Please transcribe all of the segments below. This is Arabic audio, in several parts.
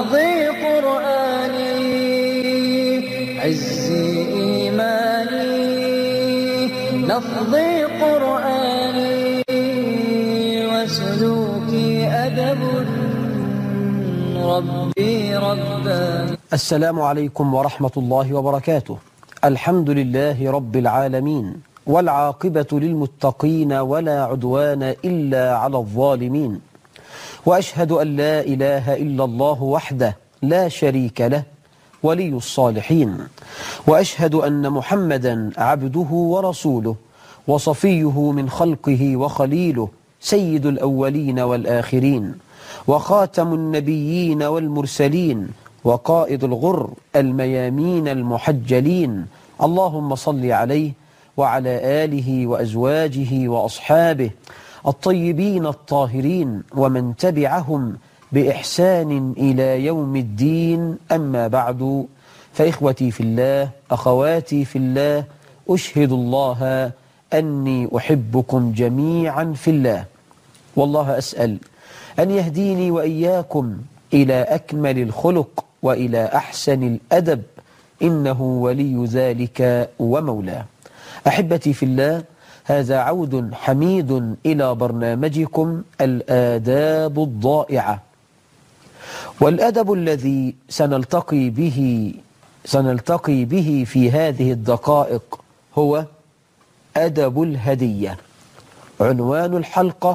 نهضي قرآني عزي إيماني نفضي قرآني وسلوكي أدب ربي رباني. السلام عليكم ورحمة الله وبركاته. الحمد لله رب العالمين، والعاقبة للمتقين ولا عدوان إلا على الظالمين، وأشهد أن لا إله إلا الله وحده لا شريك له ولي الصالحين، وأشهد أن محمدا عبده ورسوله وصفيه من خلقه وخليله، سيد الأولين والآخرين وخاتم النبيين والمرسلين وقائد الغر الميامين المحجلين. اللهم صل عليه وعلى آله وأزواجه وأصحابه الطيبين الطاهرين ومن تبعهم بإحسان إلى يوم الدين. أما بعد، فإخوتي في الله، أخواتي في الله، أشهد الله أني أحبكم جميعا في الله، والله أسأل أن يهديني وإياكم إلى أكمل الخلق وإلى أحسن الأدب، إنه ولي ذلك ومولاه. أحبتي في الله، هذا عود حميد إلى برنامجكم الآداب الضائعة، والأدب الذي سنلتقي به في هذه الدقائق هو أدب الهدية. عنوان الحلقة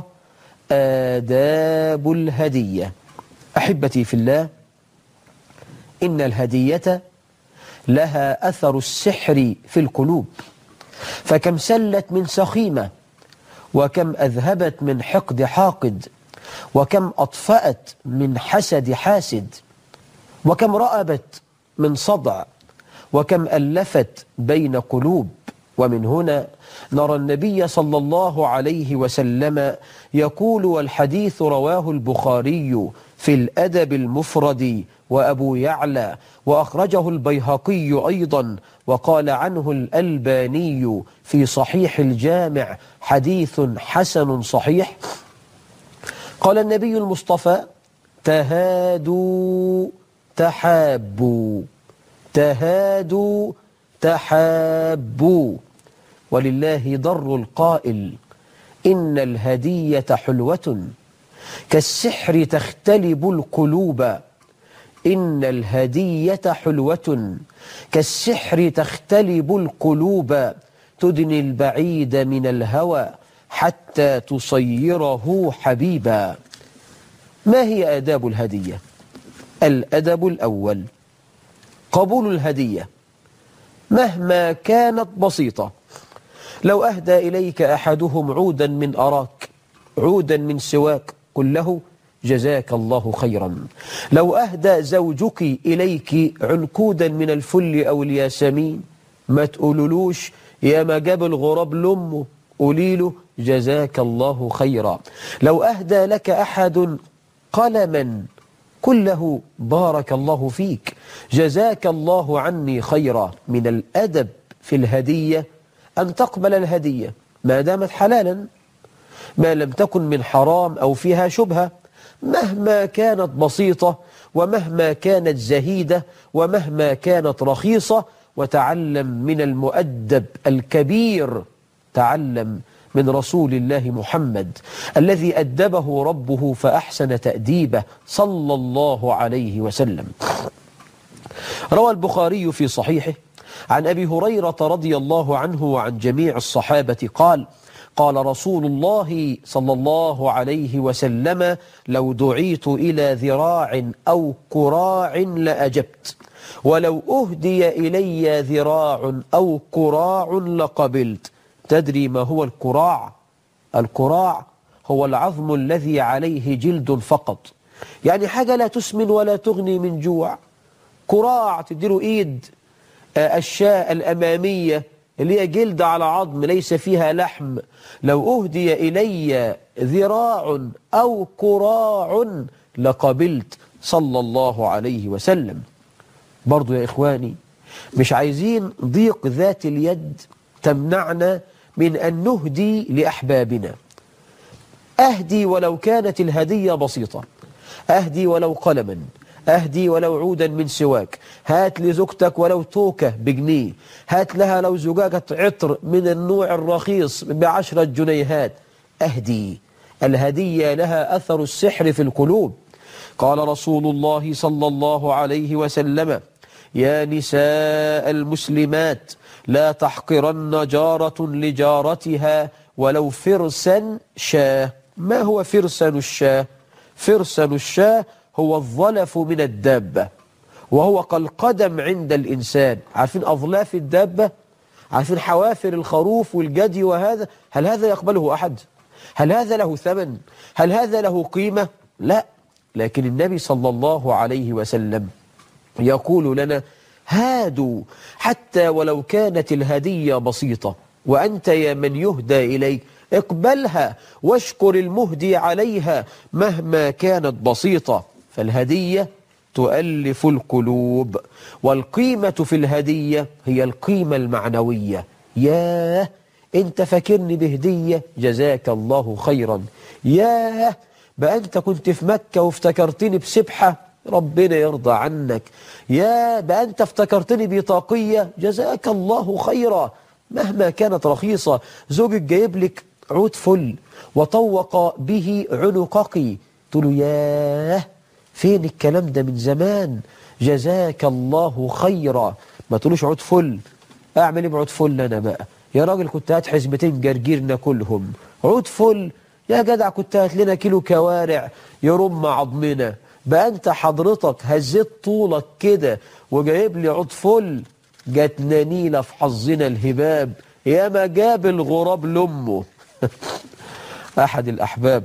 آداب الهدية. أحبتي في الله، إن الهدية لها أثر السحر في القلوب، فكم سلت من سخيمة، وكم أذهبت من حقد حاقد، وكم أطفأت من حسد حاسد، وكم رأبت من صدع، وكم ألفت بين قلوب. ومن هنا نرى النبي صلى الله عليه وسلم يقول، والحديث رواه البخاري في الأدب المفرد وأبو يعلى، وأخرجه البيهقي أيضا، وقال عنه الألباني في صحيح الجامع حديث حسن صحيح. قال النبي المصطفى: تهادوا تحابوا، تهادوا تحابوا. ولله ضر القائل: إن الهدية حلوة كالسحر تختلب القلوب. إن الهدية حلوة كالسحر تختلب القلوب، تدني البعيد من الهوى حتى تصيره حبيبا. ما هي آداب الهدية؟ الأدب الأول: قبول الهدية مهما كانت بسيطة. لو أهدى إليك أحدهم عودا من أراك، عودا من سواك، قل له: جزاك الله خيرا. لو أهدى زوجك إليك عنقودا من الفل أو الياسمين، ما تقولولوش يا ما جاب الغراب لأمه، قولي له: جزاك الله خيرا. لو أهدى لك أحد قلما، قل له: بارك الله فيك، جزاك الله عني خيرا. من الأدب في الهدية أن تقبل الهدية ما دامت حلالا، ما لم تكن من حرام أو فيها شبهة، مهما كانت بسيطة، ومهما كانت زهيدة، ومهما كانت رخيصة. وتعلم من المؤدب الكبير، تعلم من رسول الله محمد الذي أدبه ربه فأحسن تأديبه صلى الله عليه وسلم. روى البخاري في صحيحه عن أبي هريرة رضي الله عنه وعن جميع الصحابة قال: قال رسول الله صلى الله عليه وسلم: لو دعيت إلى ذراع أو كراع لأجبت، ولو أهدي إلي ذراع أو كراع لقبلت. تدري ما هو الكراع؟ الكراع هو العظم الذي عليه جلد فقط، يعني حاجة لا تسمن ولا تغني من جوع. كراع تديله إيد الشاة الأمامية اللي هي جلد على عظم ليس فيها لحم. لو أهدي إلي ذراع أو كراع لقبلت صلى الله عليه وسلم. برضو يا إخواني، مش عايزين ضيق ذات اليد تمنعنا من أن نهدي لأحبابنا. أهدي ولو كانت الهدية بسيطة، أهدي ولو قلما، أهدي ولو عودا من سواك، هات لزوجتك ولو توكة ب1 جنيه، هات لها لو زجاجة عطر من النوع الرخيص ب10 جنيهات. أهدي. الهدية لها أثر السحر في القلوب. قال رسول الله صلى الله عليه وسلم: يا نساء المسلمات لا تحقرن جارة لجارتها ولو فرسا شاه. ما هو فرسن الشاه؟ فرسن الشاه هو الظلف من الدابة، وهو كالقدم عند الإنسان. عارفين أظلاف الدابة؟ عارفين حوافر الخروف والجدي؟ وهذا هل هذا يقبله أحد؟ هل هذا له ثمن؟ هل هذا له قيمة؟ لا. لكن النبي صلى الله عليه وسلم يقول لنا: هادوا، حتى ولو كانت الهدية بسيطة، وأنت يا من يهدى إليك اقبلها واشكر المهدي عليها مهما كانت بسيطة. فالهدية تؤلف القلوب، والقيمة في الهدية هي القيمة المعنوية. ياه، انت فاكرني بهدية؟ جزاك الله خيرا. ياه، بقى انت كنت في مكة وافتكرتني بسبحة؟ ربنا يرضى عنك. يا بقى انت افتكرتني بطاقية؟ جزاك الله خيرا. مهما كانت رخيصة، زوجك جايب لك عود فل وطوق به عنقك، تقول له: ياه، فين الكلام ده من زمان؟ جزاك الله خيرا. ما تقولوش عود فل. اعمل ايه بعود فل انا بقى؟ يا راجل كنت هات حزمتين جرجير ناكلهم. عود فل؟ يا جدع كنت هات لنا كيلو كوارع يرم عظمنا. بقى انت حضرتك هزيت طولك كده وجايب لي عود فل؟ جاتنا نيلة في حظنا الهباب، يا ما جاب الغراب لأمه. أحد الأحباب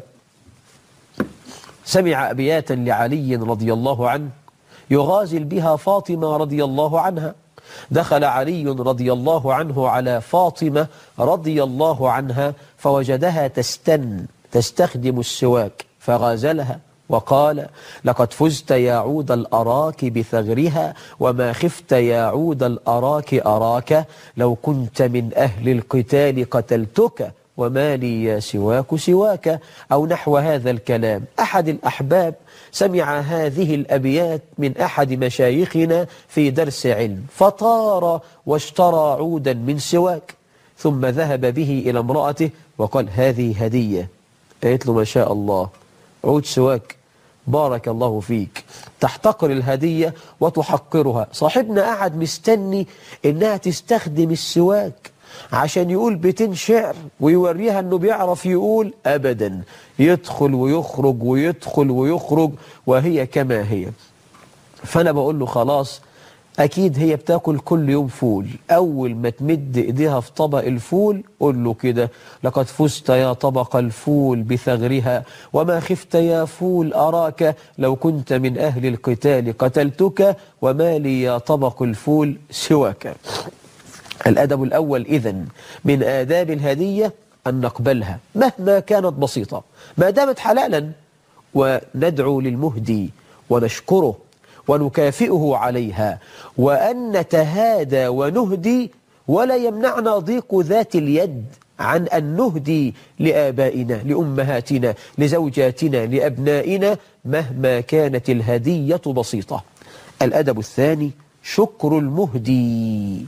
سمع أبياتا لعلي رضي الله عنه يغازل بها فاطمة رضي الله عنها. دخل علي رضي الله عنه على فاطمة رضي الله عنها فوجدها تستخدم السواك، فغازلها وقال: لقد فزت يا عود الأراك بثغرها، وما خفت يا عود الأراك أراك، لو كنت من أهل القتال قتلتك، وما لي يا سواك سواك، أو نحو هذا الكلام. أحد الأحباب سمع هذه الأبيات من أحد مشايخنا في درس علم، فطار واشترى عودا من سواك، ثم ذهب به إلى امرأته وقال: هذه هدية. قالت له: ما شاء الله، عود سواك، بارك الله فيك. تحتقر الهدية وتحقرها. صاحبنا قاعد مستني إنها تستخدم السواك عشان يقول بيتين شعر ويوريها أنه بيعرف يقول. أبدا، يدخل ويخرج ويدخل ويخرج وهي كما هي. فأنا بقول له: خلاص، أكيد هي بتاكل كل يوم فول، أول ما تمد إيديها في طبق الفول قول له كده: لقد فزت يا طبق الفول بثغرها، وما خفت يا فول أراك، لو كنت من أهل القتال قتلتك، وما لي يا طبق الفول سواك. الأدب الأول إذن من آداب الهدية أن نقبلها مهما كانت بسيطة ما دامت حلالا، وندعو للمهدي ونشكره ونكافئه عليها، وأن نتهادى ونهدي، ولا يمنعنا ضيق ذات اليد عن أن نهدي لآبائنا، لأمهاتنا، لزوجاتنا، لأبنائنا، مهما كانت الهدية بسيطة. الأدب الثاني شكر المهدي.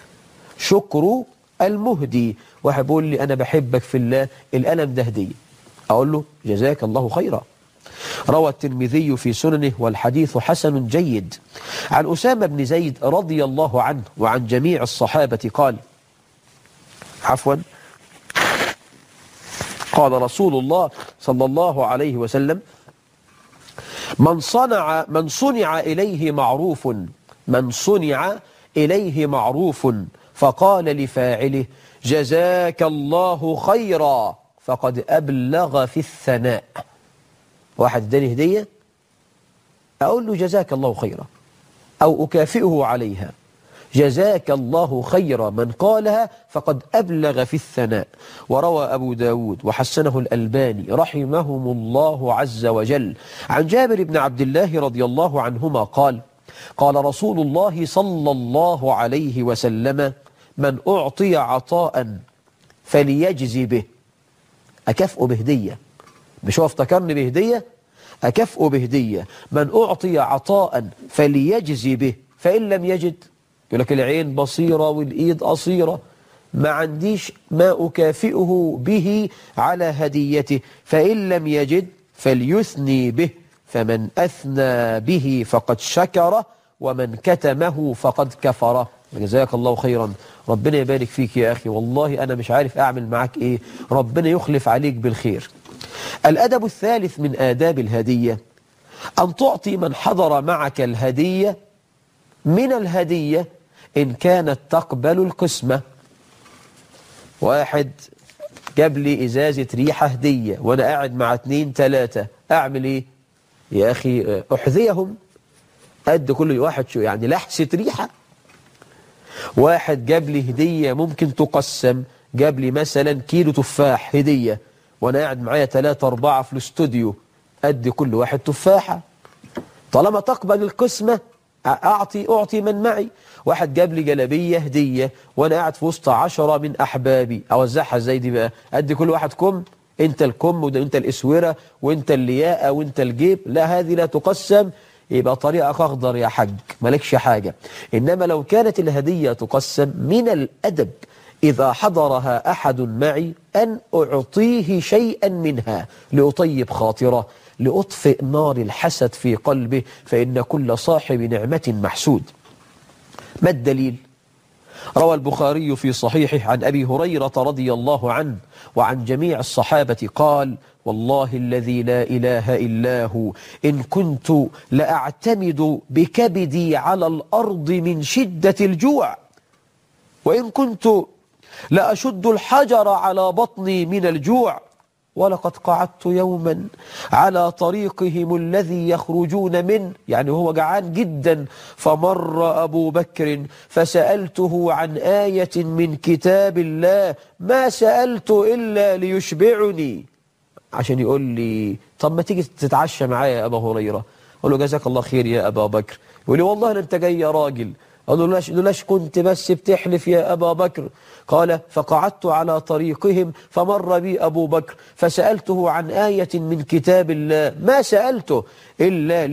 شكر المهدي. واحد بيقول لي: أنا بحبك في الله، القلم ده هدية. أقول له: جزاك الله خيرا. روى الترمذي في سننه والحديث حسن جيد عن أسامة بن زيد رضي الله عنه وعن جميع الصحابة قال رسول الله صلى الله عليه وسلم: من صنع إليه معروف فقال لفاعله: جزاك الله خيرا، فقد أبلغ في الثناء. واحد اداني هدية، أقول له: جزاك الله خيرا، أو أكافئه عليها. جزاك الله خيرا من قالها فقد أبلغ في الثناء. وروى أبو داود وحسنه الألباني رحمهم الله عز وجل عن جابر بن عبد الله رضي الله عنهما قال: قال رسول الله صلى الله عليه وسلم: من أعطي عطاء فليجزي به. أكافئه بهدية، مش هو افتكرني بهدية؟ أكفء بهدية من أعطي عطاء فليجزي به، فإن لم يجد يقول لك العين بصيرة والإيد قصيرة، ما عنديش ما أكافئه به على هديته، فإن لم يجد فليثني به، فمن أثنى به فقد شكره ومن كتمه فقد كفره. جزاك الله خيرا، ربنا يبارك فيك يا أخي، والله أنا مش عارف أعمل معك إيه، ربنا يخلف عليك بالخير. الأدب الثالث من آداب الهدية أن تعطي من حضر معك الهدية من الهدية إن كانت تقبل القسمة. واحد جاب لي إزازة ريحة هدية وأنا قاعد مع 2 3، أعمل إيه؟ يا أخي أحذيهم، قد كل واحد شو يعني لحسة ريحة. واحد جاب لي هدية ممكن تقسم، جاب لي مثلا كيلو تفاح هدية وأنا قاعد معايا 3 4 في الاستوديو، قد كل واحد تفاحة. طالما تقبل القسمة أعطي من معي. واحد جاب لي جلابية هدية وأنا قاعد في وسط 10 من أحبابي، أوزعها إزاي دي بقى؟ أدي كل واحد كم، أنت الكم وأنت الإسورة وأنت اللياقة وأنت الجيب، لا هذه لا تقسم، يبقى طريقك أخضر يا حج مالكش حاجة. إنما لو كانت الهدية تقسم، من الأدب إذا حضرها أحد معي أن أعطيه شيئا منها لأطيب خاطره، لأطفئ نار الحسد في قلبه، فإن كل صاحب نعمة محسود. ما الدليل؟ روى البخاري في صحيحه عن أبي هريرة رضي الله عنه وعن جميع الصحابة قال: والله الذي لا إله إلا هو إن كنت لأعتمد بكبدي على الأرض من شدة الجوع، وإن كنت لأشد الحجر على بطني من الجوع، ولقد قعدت يوما على طريقهم الذي يخرجون منه، يعني هو جعان جدا، فمر أبو بكر فسألته عن آية من كتاب الله ما سألت إلا ليشبعني، عشان يقول لي طب ما تيجي تتعشى معايا يا أبا هريرة. أقول له جزاك الله خير يا أبا بكر. يقول لي والله أنت جاي يا راجل. أقول له ليش كنت بس بتحلف يا أبا بكر؟ قال: فقعدت على طريقهم فمر بي أبو بكر فسألته عن آية من كتاب الله ما سألته إلا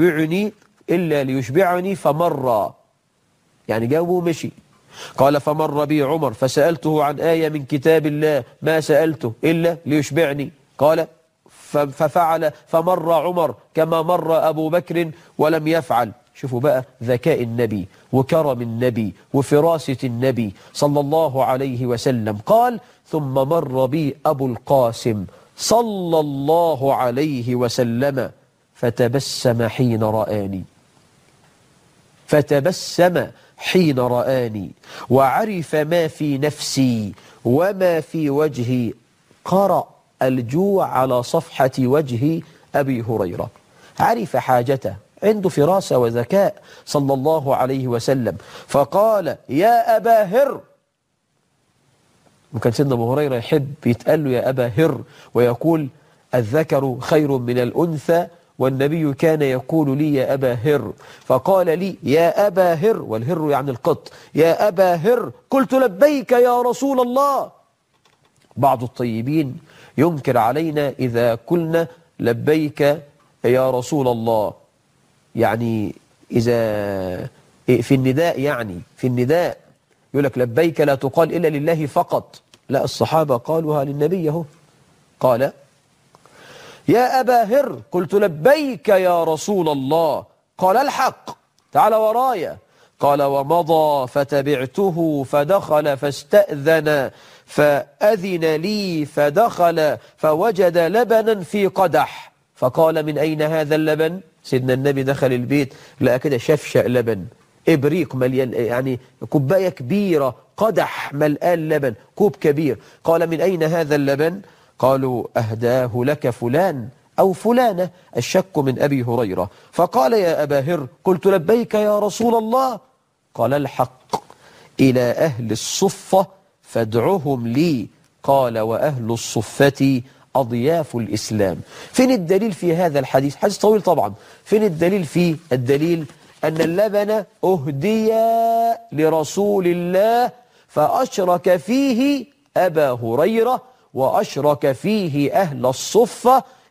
ليشبعني فمر، يعني جاوبه ومشي. قال: فمر بي عمر فسألته عن آية من كتاب الله ما سألته إلا ليشبعني، قال ففعل فمر عمر كما مر أبو بكر ولم يفعل. شوفوا بقى ذكاء النبي وكرم النبي وفراسة النبي صلى الله عليه وسلم. قال: ثم مر بي أبو القاسم صلى الله عليه وسلم فتبسم حين رآني وعرف ما في نفسي وما في وجهي. قرأ الجوع على صفحة وجه أبي هريرة، عرف حاجته، عنده فراسة وذكاء صلى الله عليه وسلم. فقال: يا أبا هر. وكان سيدنا أبو هريرة يحب يتقال له يا أبا هر، ويقول: الذكر خير من الأنثى، والنبي كان يقول لي يا أبا هر. فقال لي: يا أبا هر، والهر يعني القط، يا أبا هر. قلت: لبيك يا رسول الله. بعض الطيبين ينكر علينا إذا قلنا لبيك يا رسول الله، يعني إذا في النداء، يعني في النداء يقول لك لبيك لا تقال إلا لله فقط. لا، الصحابة قالوها للنبي اهو. قال: يا أبا هر. قلت: لبيك يا رسول الله. قال: الحق، تعال ورايا. قال: ومضى فتبعته فدخل فاستأذن فأذن لي فدخل فوجد لبنا في قدح، فقال: من أين هذا اللبن؟ سيدنا النبي دخل البيت لقى كده شفشق لبن، إبريق مليان، يعني كوباية كبيرة، قدح ملآن لبن، كوب كبير. قال: من أين هذا اللبن؟ قالوا: أهداه لك فلان أو فلانة، الشك من أبي هريرة. فقال: يا أبا هر. قلت: لبيك يا رسول الله. قال: الحق إلى أهل الصفة فادعهم لي. قال: وأهل الصفة أضياف الإسلام. فين الدليل في هذا الحديث؟ حديث طويل طبعا. فين الدليل فيه؟ الدليل أن اللبن أهدي لرسول الله فأشرك فيه أبا هريرة وأشرك فيه أهل الصفة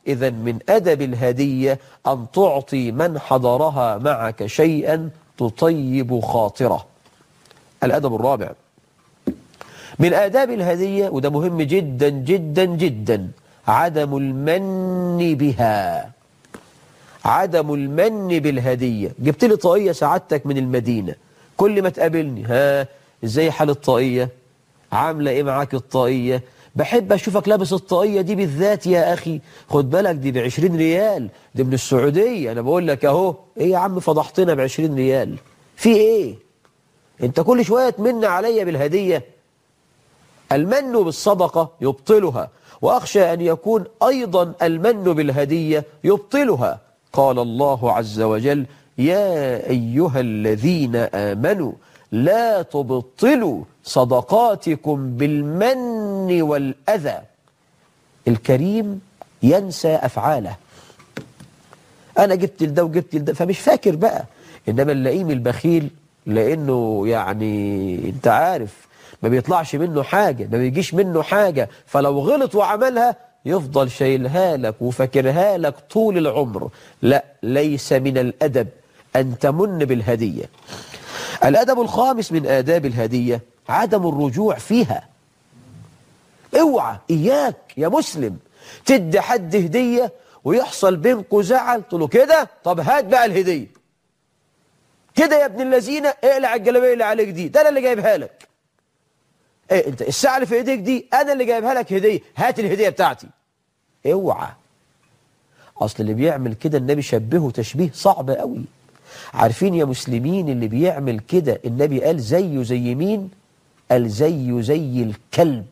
إذا من أدب الهدية أن تعطي من حضرها معك شيئا تطيب خاطره. الأدب الرابع من آداب الهدية، وده مهم جدا جدا جدا، عدم المن بها. عدم المن بالهدية. جبت لي طاقية سعادتك من المدينة، كل ما تقابلني ازاي حال الطاقية، عاملة ايه معاك الطاقية، بحب اشوفك لابس الطاقية دي بالذات يا اخي، خد بالك دي ب20 ريال، دي من السعودية، انا بقول لك اهو. ايه يا عم فضحتنا ب20 ريال، في ايه؟ انت كل شوية تمن عليا بالهدية. المن بالصدقة يبطلها، وأخشى أن يكون أيضا المن بالهدية يبطلها. قال الله عز وجل: يا أيها الذين آمنوا لا تبطلوا صدقاتكم بالمن والأذى. الكريم ينسى أفعاله. أنا جبت لده وجبت لده فمش فاكر بقى، إنما اللئيم البخيل لأنه يعني أنت عارف ما بيطلعش منه حاجة، ما بيجيش منه حاجة، فلو غلط وعملها يفضل شايلها لك وفاكرها لك طول العمر. لا، ليس من الأدب أن تمن بالهدية. الأدب الخامس من آداب الهدية عدم الرجوع فيها. اوعى، إياك يا مسلم تدي حد هدية ويحصل بينكوا زعل، تقول له كده طب هات بقى الهدية كده يا ابن الذين، اقلع الجلابيه اللي عليك دي، ده انا اللي جايبها لك. ايه انت الساعه اللي في ايديك دي انا اللي جايبها لك هديه، هات الهديه بتاعتي. اوعى. اصل اللي بيعمل كده النبي شبهه تشبيه صعب قوي. عارفين يا مسلمين اللي بيعمل كده النبي قال زيه زي مين؟ قال زيه زي الكلب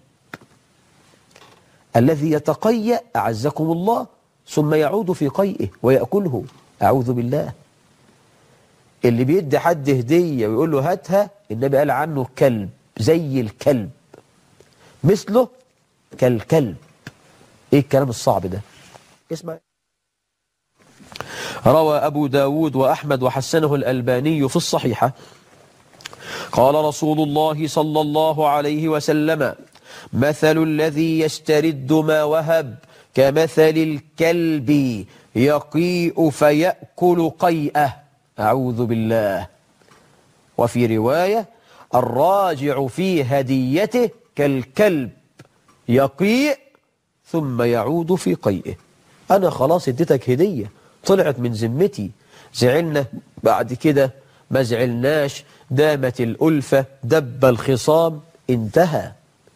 الذي يتقيأ أعزكم الله ثم يعود في قيئه ويأكله. أعوذ بالله. اللي بيدي حد هدية ويقول له هاتها، النبي قال عنه كلب، زي الكلب، مثله كالكلب. ايه الكلام الصعب ده؟ اسمع. روى أبو داود وأحمد وحسنه الألباني في الصحيحة قال رسول الله صلى الله عليه وسلم: مثل الذي يسترد ما وهب كمثل الكلب يقيء فيأكل قيئه. أعوذ بالله. وفي رواية: الراجع في هديته كالكلب يقيء ثم يعود في قيئه. أنا خلاص اديتك هدية طلعت من ذمتي، زعلنا بعد كده ما زعلناش، دامت الألفة دب الخصام، انتهى.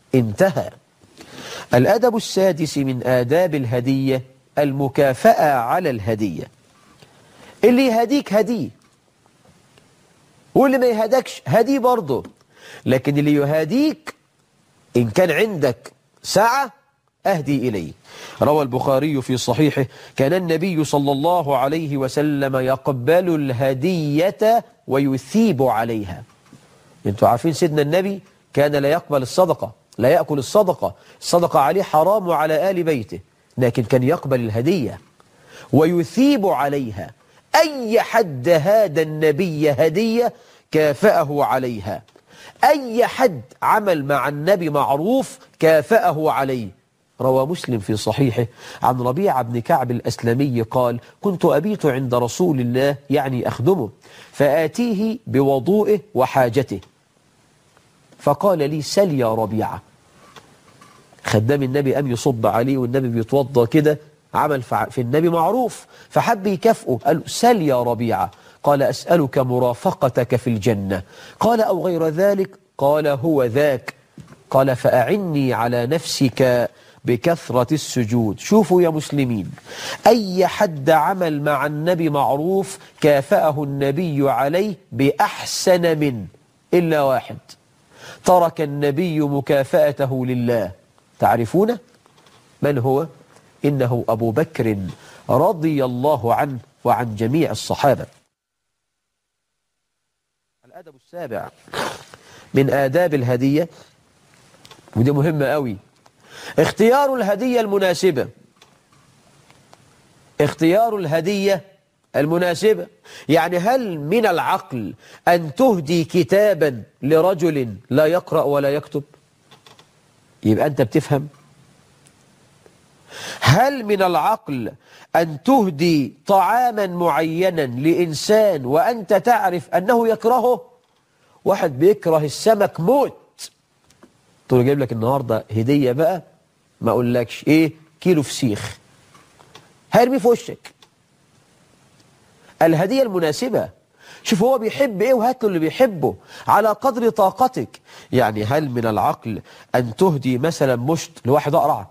الأدب السادس من آداب الهدية المكافأة على الهدية. اللي يهديك هديه، واللي ما يهدكش هديه برضه، لكن اللي يهديك إن كان عندك سعة أهدي إليه. روى البخاري في صحيحه: كان النبي صلى الله عليه وسلم يقبل الهدية ويثيب عليها. انتوا عارفين سيدنا النبي كان لا يقبل الصدقة، لا يأكل الصدقة، الصدقة عليه حرام وعلى آل بيته، لكن كان يقبل الهدية ويثيب عليها. أي حد هادى النبي هدية كافأه عليها، أي حد عمل مع النبي معروف كافأه عليه. روى مسلم في صحيحه عن ربيعة بن كعب الأسلمي قال: كنت أبيت عند رسول الله، يعني أخدمه، فآتيه بوضوئه وحاجته، فقال لي: سل يا ربيعة. خدام النبي قام يصب عليه والنبي بيتوضى كده، عمل في النبي معروف فحب يكافئه، قال: سل يا ربيعة. قال: أسألك مرافقتك في الجنة. قال: أو غير ذلك؟ قال: هو ذاك. قال: فأعني على نفسك بكثرة السجود. شوفوا يا مسلمين، أي حد عمل مع النبي معروف كافأه النبي عليه بأحسن من، إلا واحد ترك النبي مكافأته لله. تعرفونه من هو؟ إنه أبو بكر رضي الله عنه وعن جميع الصحابة. الأدب السابع من آداب الهدية، ودي مهمة قوي، اختيار الهدية المناسبة. اختيار الهدية المناسبة، يعني هل من العقل أن تهدي كتابا لرجل لا يقرأ ولا يكتب؟ يبقى أنت بتفهم. هل من العقل أن تهدي طعاما معينا لإنسان وأنت تعرف أنه يكرهه؟ واحد بيكره السمك موت، تقول له جايب لك النهاردة هدية بقى، ما أقولكش إيه، كيلو فسيخ، هيرميه في وشك. الهدية المناسبة، شوف هو بيحب إيه وهات له اللي بيحبه على قدر طاقتك. يعني هل من العقل أن تهدي مثلا مشط لواحد أقرع؟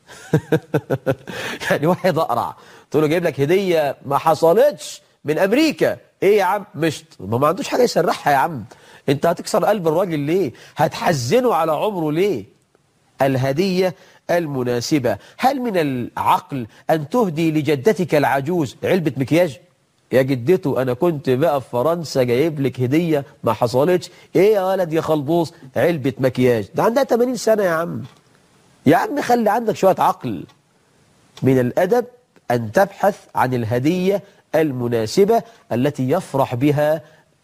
يعني واحد أقرع تقول له جايب لك هدية ما حصلتش من أمريكا، إيه يا عم؟ مشط. ما عندوش حاجة يسرحها يا عم، أنت هتكسر قلب الراجل ليه؟ هتحزنه على عمره ليه؟ الهدية المناسبة. هل من العقل أن تهدي لجدتك العجوز علبة مكياج؟ يا جدته أنا كنت بقى في فرنسا جايب لك هدية ما حصلتش، إيه يا ولد يا خلبوص؟ علبة مكياج، ده عندها 80 سنة يا عم. يا عم خلي عندك شوية عقل. من الأدب أن تبحث عن الهدية المناسبة التي يفرح بها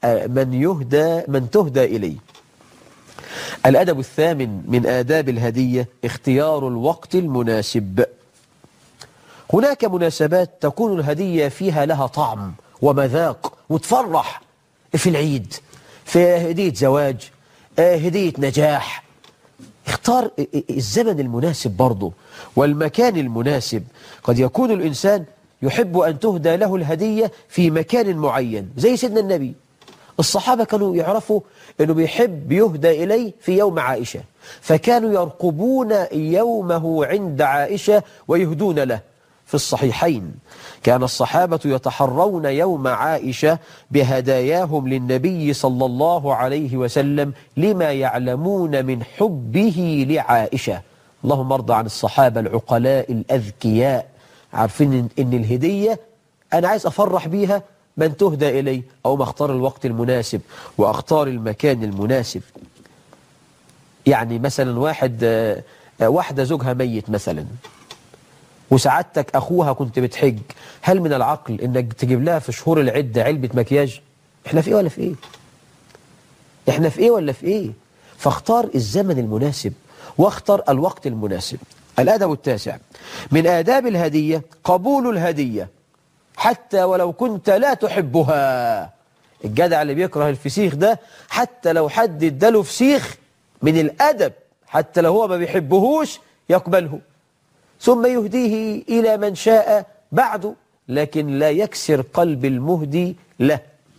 من تهدى إليه. الأدب الثامن من آداب الهدية اختيار الوقت المناسب. هناك مناسبات تكون الهدية فيها لها طعم ومذاق وتفرح، في العيد، في هدية زواج، هدية نجاح. اختار الزمن المناسب برضه والمكان المناسب. قد يكون الإنسان يحب أن تهدى له الهدية في مكان معين، زي سيدنا النبي. الصحابة كانوا يعرفوا أنه بيحب يهدى إليه في يوم عائشة، فكانوا يرقبون يومه عند عائشة ويهدون له. في الصحيحين كان الصحابة يتحرون يوم عائشة بهداياهم للنبي صلى الله عليه وسلم لما يعلمون من حبه لعائشة. اللهم ارضى عن الصحابة العقلاء الأذكياء، عارفين إن الهدية أنا عايز أفرح بيها من تهدى إلي، أو ما أختار الوقت المناسب وأختار المكان المناسب. يعني مثلا واحدة زوجها ميت مثلا، وسعادتك أخوها كنت بتحج، هل من العقل إنك تجيب لها في شهور العدة علبة مكياج؟ إحنا في إيه ولا في إيه؟ إحنا في إيه ولا في إيه؟ فاختار الزمن المناسب واختار الوقت المناسب. الأدب التاسع من آداب الهدية قبول الهدية حتى ولو كنت لا تحبها. الجدع اللي بيكره الفسيخ ده حتى لو حد اداله فسيخ من الأدب حتى لو هو ما بيحبهوش يقبله، ثم يهديه إلى من شاء بعده، لكن لا يكسر قلب المهدي له.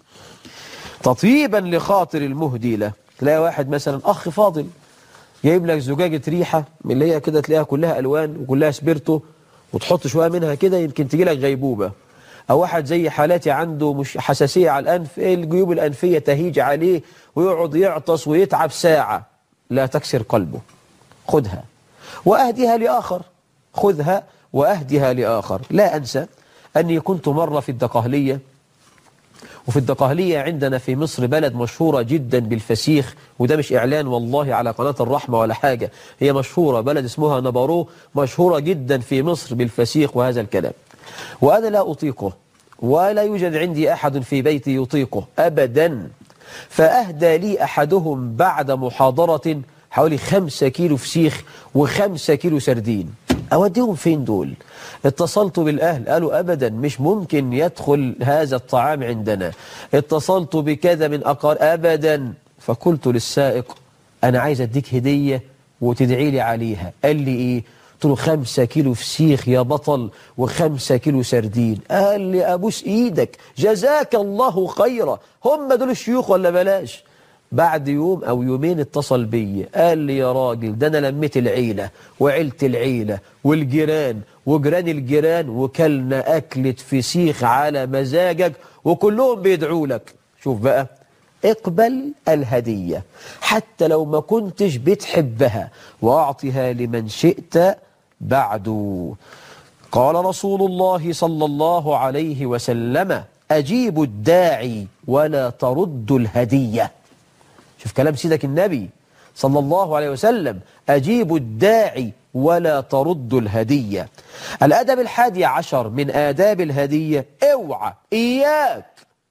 تطيبا لخاطر المهدي له. تلاقي واحد مثلا أخ فاضل جايب لك زجاجة ريحة من اللي هي كده تلاقيها كلها ألوان وكلها سبيرتو، وتحط شوية منها كده يمكن تجي لك غيبوبة. أو واحد زي حالاتي عنده مش حساسية على الأنف، الجيوب الأنفية تهيج عليه ويقعد يعطس ويتعب ساعة، لا تكسر قلبه، خذها وأهدها لآخر، خذها وأهدها لآخر. لا أنسى أني كنت مرة في الدقهلية، وفي الدقهلية عندنا في مصر بلد مشهورة جدا بالفسيخ، وده مش إعلان والله على قناة الرحمة ولا حاجة، هي مشهورة، بلد اسمها نبارو، مشهورة جدا في مصر بالفسيخ وهذا الكلام. وأنا لا أطيقه ولا يوجد عندي أحد في بيتي يطيقه أبدا. فأهدى لي أحدهم بعد محاضرة حوالي 5 كيلو فسيخ و5 كيلو سردين. أوديهم فين دول؟ اتصلت بالأهل قالوا أبدا مش ممكن يدخل هذا الطعام عندنا. اتصلت بكذا من أقار أبدا. فقلت للسائق أنا عايز أديك هدية وتدعي لي عليها. قال لي إيه؟ قلت له 5 كيلو فسيخ يا بطل و5 كيلو سردين. قال لي أبوس إيدك جزاك الله خيرا، هم دول الشيوخ ولا بلاش؟ بعد يوم أو يومين اتصل بي قال لي يا راجل ده أنا لميت العيلة وعيلة العيلة والجيران وجيران الجيران وكلنا أكلة فسيخ على مزاجك وكلهم بيدعوا لك. شوف بقى، اقبل الهدية حتى لو ما كنتش بتحبها وأعطها لمن شئت بعده. قال رسول الله صلى الله عليه وسلم أجيبوا الداعي ولا تردوا الهدية. شوف كلام سيدك النبي صلى الله عليه وسلم، أجيبوا الداعي ولا تردوا الهدية. الأدب 11 من آداب الهدية اوعى إياك،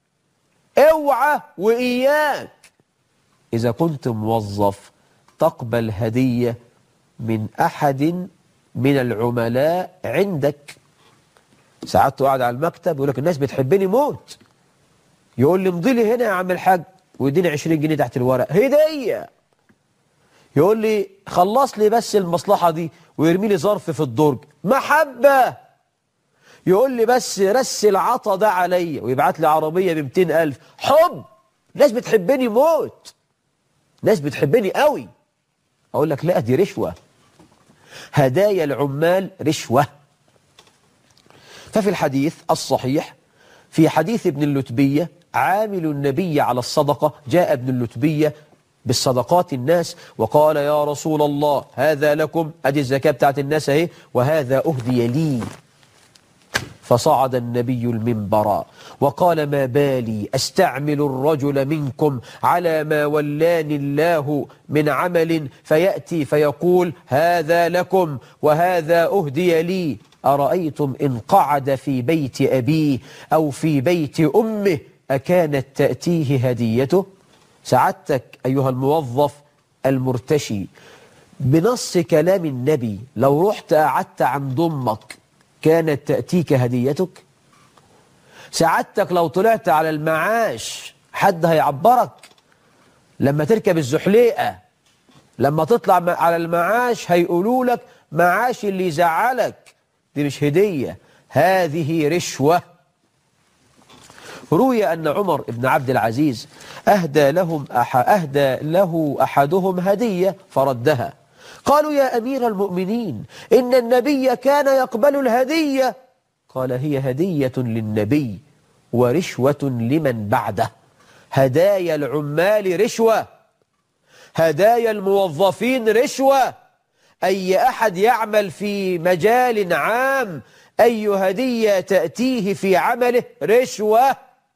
اوعى وإياك إذا كنت موظف تقبل هدية من أحد من العملاء عندك. ساعات قاعد على المكتب يقول لك الناس بتحبني موت، يقول لي امضي لي هنا يا عم الحاج ويديني 20 جنيه تحت الورق هدية. يقول لي خلص لي بس المصلحة دي ويرمي لي ظرف في الدرج محبة. يقول لي بس رس العطا ده عليا ويبعت لي عربية ب200,000 حب. ناس بتحبني موت، ناس بتحبني قوي. أقول لك لا، دي رشوة. هدايا العمال رشوة. ففي الحديث الصحيح في حديث ابن اللتبية عامل النبي على الصدقة، جاء ابن اللتبية بالصدقات الناس وقال يا رسول الله هذا لكم، أدي الزكاة بتاعت الناس اهي، وهذا أهدي لي. فصعد النبي المنبر وقال ما بالي أستعمل الرجل منكم على ما ولاني الله من عمل فيأتي فيقول هذا لكم وهذا أهدي لي، أرأيتم إن قعد في بيت أبيه أو في بيت أمه أكانت تأتيه هديته؟ سعادتك أيها الموظف المرتشي بنص كلام النبي لو رحت قعدت عند أمك كانت تأتيك هديتك؟ سعادتك لو طلعت على المعاش حد هيعبرك؟ لما تركب الزحليقة لما تطلع على المعاش هيقولوا لك معاش اللي يزعلك، دي مش هدية، هذه رشوة. روي أن عمر بن عبد العزيز أهدى له أحدهم هدية فردها. قالوا يا أمير المؤمنين إن النبي كان يقبل الهدية. قال هي هدية للنبي ورشوة لمن بعده. هدايا العمال رشوة، هدايا الموظفين رشوة. أي أحد يعمل في مجال عام أي هدية تأتيه في عمله رشوة.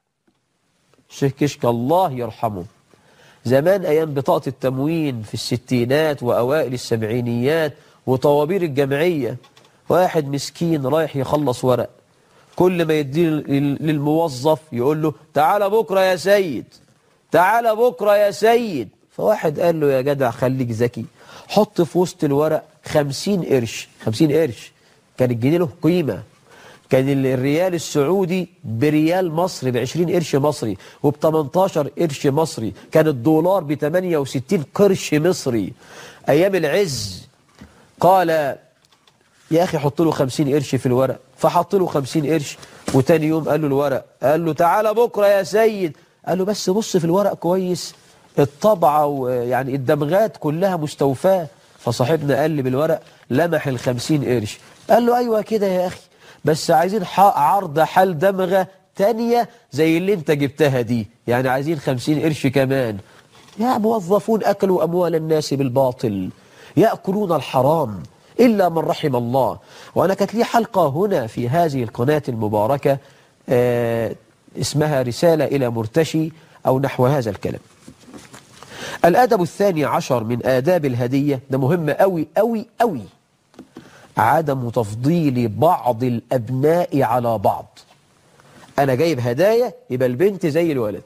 الشيخ كشك الله يرحمه زمان أيام بطاقة التموين في الستينات وأوائل السبعينيات وطوابير الجمعية، واحد مسكين رايح يخلص ورق، كل ما يديه للموظف يقول له تعال بكرة يا سيد، تعال بكرة يا سيد. فواحد قال له يا جدع خليك ذكي، حط في وسط الورق 50 قرش. 50 قرش كان الجنيه له قيمة، كان الريال السعودي بريال مصري ب20 قرش مصري وب18 قرش مصري، كان الدولار ب68 قرش مصري أيام العز. قال يا أخي حط له 50 قرش في الورق، فحط له 50 قرش. وتاني يوم قال له الورق، قال له تعالى بكرة يا سيد، قال له بس بص في الورق كويس، الطبعة ويعني الدمغات كلها مستوفاة. فصاحبنا قلب الورق لمح 50 قرش، قال له أيوة كده يا أخي، بس عايزين عرض حال دمغة تانية زي اللي انت جبتها دي، يعني عايزين 50 قرش كمان. يا موظفون أكلوا أموال الناس بالباطل، يأكلون الحرام إلا من رحم الله. وأنا كانت لي حلقة هنا في هذه القناة المباركة اسمها رسالة إلى مرتشي أو نحو هذا الكلام. الأدب الثاني عشر من آداب الهدية، ده مهم أوي أوي أوي، عدم تفضيل بعض الأبناء على بعض. أنا جايب هدايا يبقى البنت زي الولد،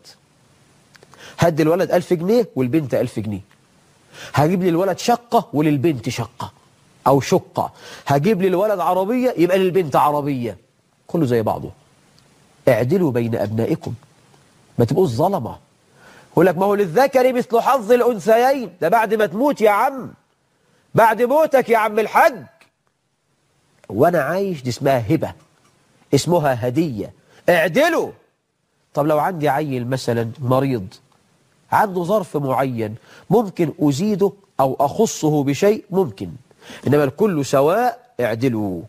هدي الولد 1000 جنيه والبنت 1000 جنيه. هجيب لي الولد شقة وللبنت شقة أو شقة، هجيب لي الولد عربية يبقى للبنت عربية، كله زي بعضه. اعدلوا بين أبنائكم، ما تبقوش ظلمة. يقول لك ما هو للذكر مثل حظ الأنثيين، ده بعد ما تموت يا عم، بعد موتك يا عم الحاج. وانا عايش دي اسمها هبة، اسمها هدية. اعدلوا. طب لو عندي عيل مثلا مريض عنده ظرف معين ممكن أزيده أو أخصه بشيء ممكن، إنما الكل سواء. اعدلوا.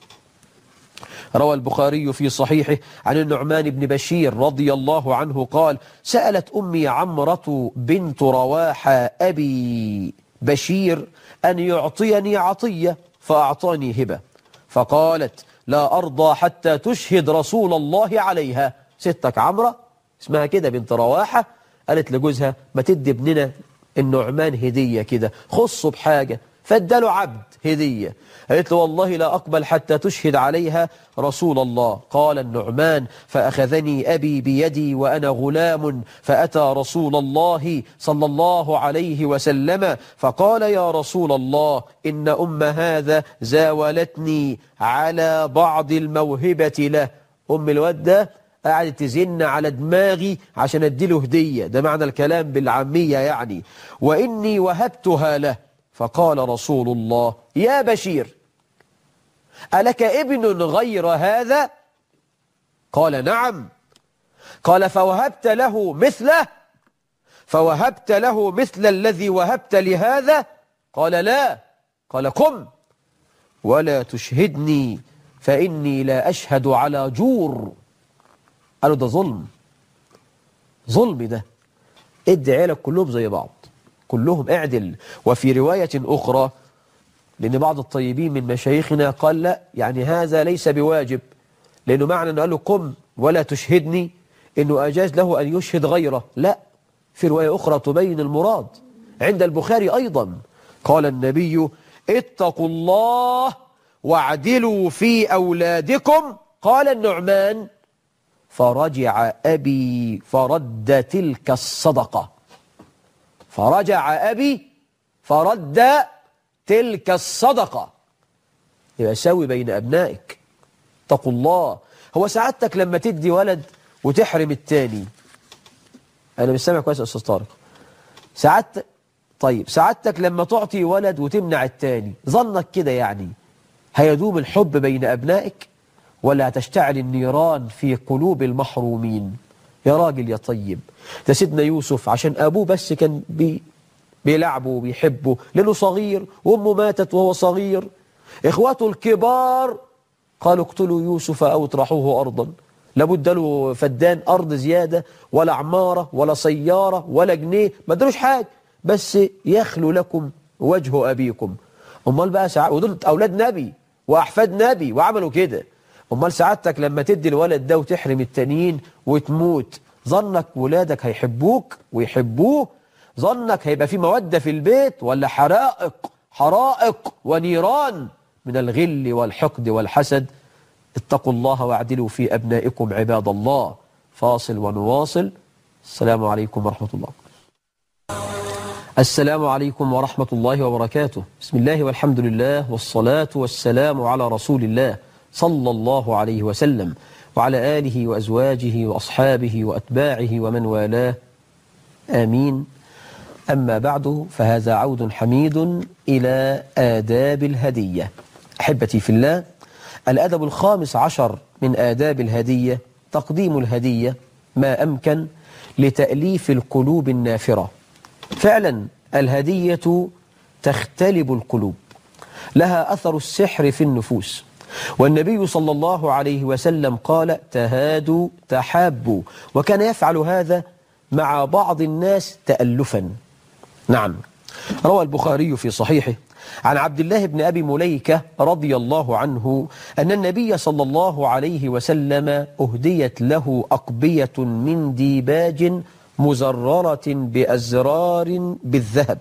روى البخاري في صحيحه عن النعمان بن بشير رضي الله عنه قال سألت أمي عمرة بنت رواحة أبي بشير أن يعطيني عطية فأعطاني هبة، فقالت لا أرضى حتى تشهد رسول الله عليها. ستك عمرة اسمها كده بنت رواحة قالت لجوزها ما تدي ابننا النعمان هدية كده، خصه بحاجة فاداله عبد هدية. قالت له والله لا أقبل حتى تشهد عليها رسول الله. قال النعمان فأخذني أبي بيدي وأنا غلام فأتى رسول الله صلى الله عليه وسلم فقال يا رسول الله إن أم هذا زاولتني على بعض الموهبة له. أم الواد ده قعدت تزن على دماغي عشان أديله هدية، ده معنى الكلام بالعامية يعني، وإني وهبتها له. فقال رسول الله يا بشير ألك ابن غير هذا؟ قال نعم. قال فوهبت له مثله؟ فوهبت له مثل الذي وهبت لهذا؟ قال لا. قال قم ولا تشهدني فإني لا أشهد على جور. قالوا ده ظلم، ظلم ده، ادي عيالك كلهم زي بعض، كلهم اعدل. وفي رواية أخرى لأن بعض الطيبين من مشايخنا قال لا، يعني هذا ليس بواجب، لأنه معنى أنه قال له قم ولا تشهدني أنه أجاز له أن يشهد غيره. لا، في رواية أخرى تبين المراد عند البخاري أيضا. قال النبي اتقوا الله واعدلوا في أولادكم. قال النعمان فرجع أبي فرد تلك الصدقة. فرجع أبي فرد تلك الصدقة. يبقى سوي بين أبنائك، اتقوا الله. هو سعادتك لما تدي ولد وتحرم التاني، أنا مش سامع كويس يا أستاذ طارق، سعادتك طيب سعادتك لما تعطي ولد وتمنع التاني، ظنك كده يعني هيدوم الحب بين أبنائك ولا هتشتعل النيران في قلوب المحرومين؟ يا راجل يا طيب، ده سيدنا يوسف عشان أبوه بس كان بيلعبه وبيحبه لأنه صغير، وأمه ماتت وهو صغير، إخواته الكبار قالوا اقتلوا يوسف أو اطرحوه أرضا، لابد له فدان أرض زيادة، ولا عمارة ولا سيارة ولا جنيه، ما ادالوش حاجة، بس يخلو لكم وجه أبيكم. أمال بقى ودول أولاد نبي وأحفاد نبي وعملوا كده. أمال سعادتك لما تدي الولد ده وتحرم التانيين وتموت، ظنك ولادك هيحبوك ويحبوه؟ ظنك هيبقى في مودة في البيت ولا حرائق ونيران من الغل والحقد والحسد؟ اتقوا الله واعدلوا في أبنائكم عباد الله. فاصل ونواصل. السلام عليكم ورحمة الله. السلام عليكم ورحمة الله وبركاته. بسم الله والحمد لله والصلاة والسلام على رسول الله صلى الله عليه وسلم وعلى آله وأزواجه وأصحابه وأتباعه ومن والاه، آمين. أما بعد، فهذا عود حميد إلى آداب الهدية. أحبتي في الله، الأدب الخامس عشر من آداب الهدية تقديم الهدية ما أمكن لتأليف القلوب النافرة. فعلا الهدية تختلب القلوب، لها أثر السحر في النفوس، والنبي صلى الله عليه وسلم قال تهادوا تحابوا، وكان يفعل هذا مع بعض الناس تألفا. نعم، روى البخاري في صحيحه عن عبد الله بن أبي مليكة رضي الله عنه أن النبي صلى الله عليه وسلم أهديت له أقبية من ديباج مزررة بأزرار بالذهب،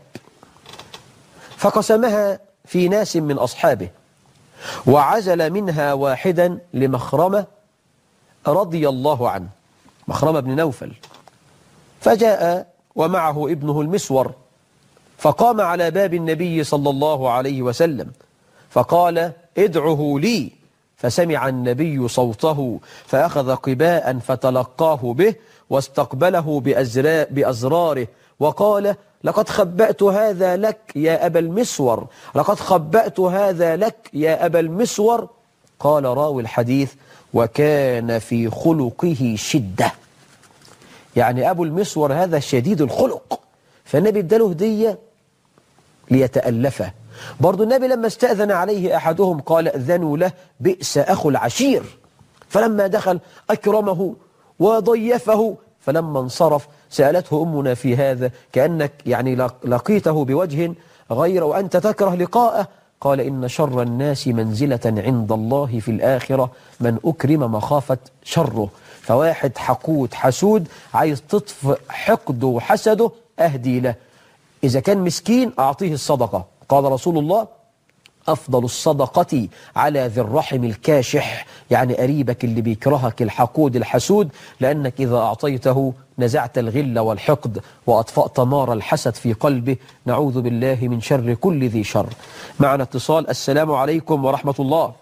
فقسمها في ناس من أصحابه، وعزل منها واحدا لمخرمة رضي الله عنه، مخرمة بن نوفل، فجاء ومعه ابنه المسور، فقام على باب النبي صلى الله عليه وسلم فقال ادعه لي، فسمع النبي صوته فأخذ قباء فتلقاه به واستقبله بأزراره وقال لقد خبأت هذا لك يا أبا المسور، لقد خبأت هذا لك يا أبا المسور. قال راوي الحديث وكان في خلقه شدة، يعني أبو المسور هذا شديد الخلق، فالنبي اداله هدية ليتألفه. برضو النبي لما استأذن عليه أحدهم قال أذنوا له بئس أخو العشير، فلما دخل أكرمه وضيفه، فلما انصرف سألته أمنا في هذا كأنك يعني لقيته بوجه غير وأنت تكره لقاءه، قال إن شر الناس منزلة عند الله في الآخرة من أكرم مخافة شره. فواحد حقود حسود عايز تطفئ حقده وحسده أهدي له، إذا كان مسكين أعطيه الصدقة قال رسول الله: أفضل الصدقة على ذي الرحم الكاشح، يعني قريبك اللي بيكرهك الحقود الحسود، لأنك إذا أعطيته نزعت الغل والحقد وأطفأت نار الحسد في قلبه. نعوذ بالله من شر كل ذي شر. معنا اتصال. السلام عليكم ورحمة الله.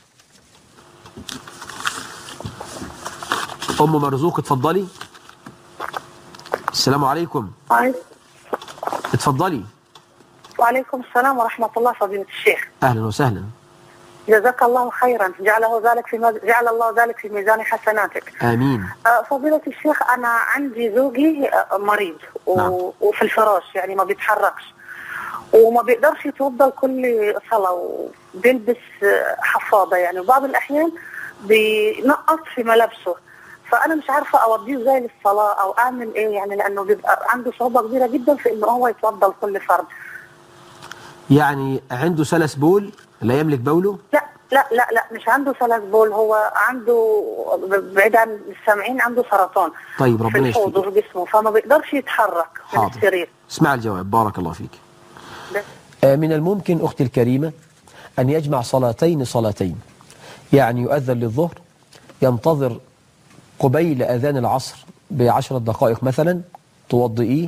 أم مرزوق اتفضلي. السلام عليكم. اتفضلي. وعليكم السلام ورحمة الله فضيلة الشيخ. أهلا وسهلا. جزاك الله خيرا، جعل الله ذلك في ميزان حسناتك. آمين. فضيلة الشيخ، أنا عندي زوجي مريض نعم. وفي الفراش، يعني ما بيتحركش وما بيقدرش يتوضا كل صلاة، وبيلبس حفاضة يعني، وبعض الأحيان بينقص في ملابسه، فأنا مش عارفة أوديه ازاي للصلاة أو أعمل إيه يعني، لأنه بيبقى عنده صعوبة كبيرة جدا في إنه هو يتوضا لكل فرد. يعني عنده سلس بول لا يملك بوله؟ لا مش عنده سلس بول، هو عنده بعيد عن السامعين عنده سرطان. طيب ربنا في الحوض وفي جسمه، فما بيقدرش يتحرك من السرير. اسمع الجواب، بارك الله فيك. من الممكن أختي الكريمة أن يجمع صلاتين، يعني يؤذن للظهر، ينتظر قبيل أذان العصر ب10 دقائق مثلا، توضئيه